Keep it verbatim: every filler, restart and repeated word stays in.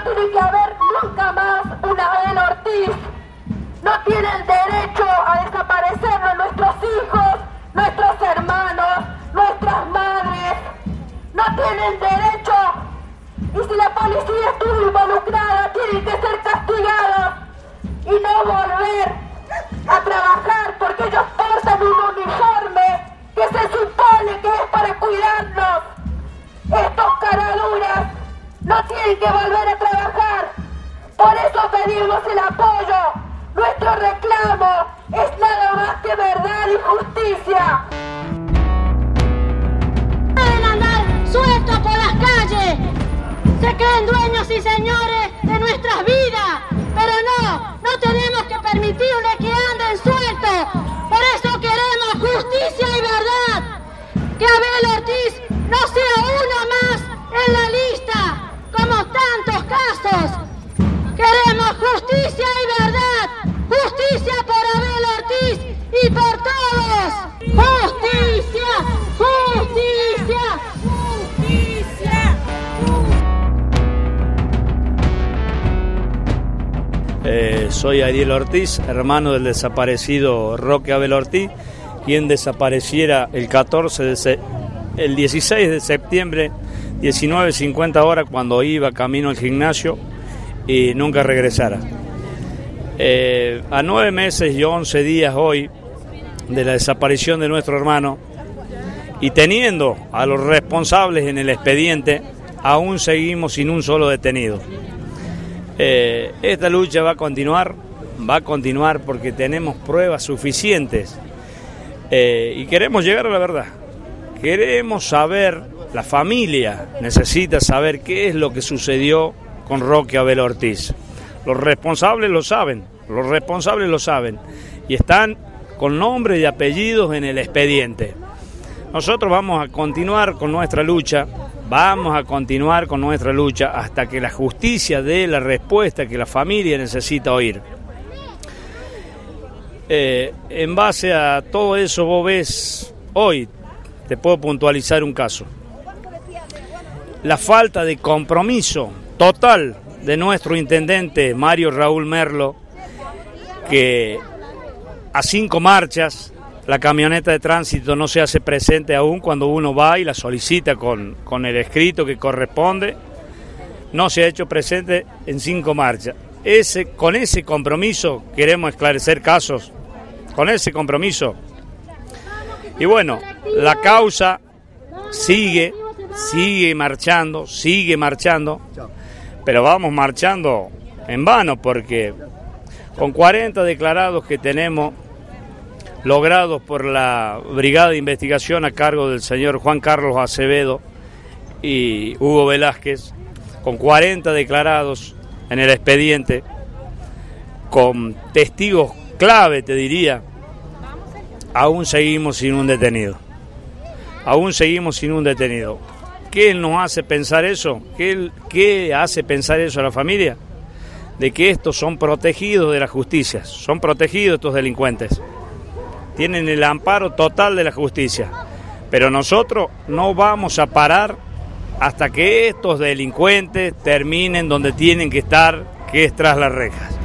tiene que haber nunca más una Abel Ortiz. No tienen derecho a desaparecernos nuestros hijos, nuestros hermanos, nuestras madres. No tienen derecho. Y si la policía estuvo involucrada, tienen que ser castigados y no volver a trabajar porque ellos portan un uniforme que se supone que es para cuidarnos. Estos caraduras no tienen que volver a trabajar. Por eso pedimos el apoyo. Nuestro reclamo es nada más que verdad y justicia. Pueden andar sueltos por las calles. Se creen dueños y señores de nuestras vidas. Pero no, no tenemos que permitirles que anden sueltos. Por eso queremos justicia y verdad. Que Abel Ortiz no sea uno más en la lista, como tantos casos. Queremos justicia y verdad. Justicia por Abel Ortiz y por todos. Justicia, justicia, justicia. Eh, soy Ariel Ortiz, hermano del desaparecido Roque Abel Ortiz, quien desapareciera el catorce de se- el dieciséis de septiembre, diecinueve cincuenta horas, cuando iba camino al gimnasio y nunca regresara. Eh, a nueve meses y once días hoy de la desaparición de nuestro hermano y teniendo a los responsables en el expediente, aún seguimos sin un solo detenido. Eh, esta lucha va a continuar, va a continuar porque tenemos pruebas suficientes eh, y queremos llegar a la verdad. Queremos saber, la familia necesita saber qué es lo que sucedió con Roque Abel Ortiz. Los responsables lo saben, los responsables lo saben y están con nombres y apellidos en el expediente. Nosotros vamos a continuar con nuestra lucha. Vamos a continuar con nuestra lucha hasta que la justicia dé la respuesta que la familia necesita oír. Eh, en base a todo eso, vos ves, hoy te puedo puntualizar un caso. La falta de compromiso total de nuestro intendente Mario Raúl Merlo, que a cinco marchas la camioneta de tránsito no se hace presente aún cuando uno va y la solicita con, con el escrito que corresponde. No se ha hecho presente en cinco marchas. Ese, con ese compromiso queremos esclarecer casos, con ese compromiso. Y bueno, la causa sigue, sigue marchando, sigue marchando, pero vamos marchando en vano porque con cuarenta declarados que tenemos logrados por la Brigada de Investigación a cargo del señor Juan Carlos Acevedo y Hugo Velázquez, con cuarenta declarados en el expediente, con testigos clave, te diría, aún seguimos sin un detenido. Aún seguimos sin un detenido. ¿Qué nos hace pensar eso? ¿Qué, qué hace pensar eso a la familia? De que estos son protegidos de la justicia, son protegidos estos delincuentes. Tienen el amparo total de la justicia, pero nosotros no vamos a parar hasta que estos delincuentes terminen donde tienen que estar, que es tras las rejas.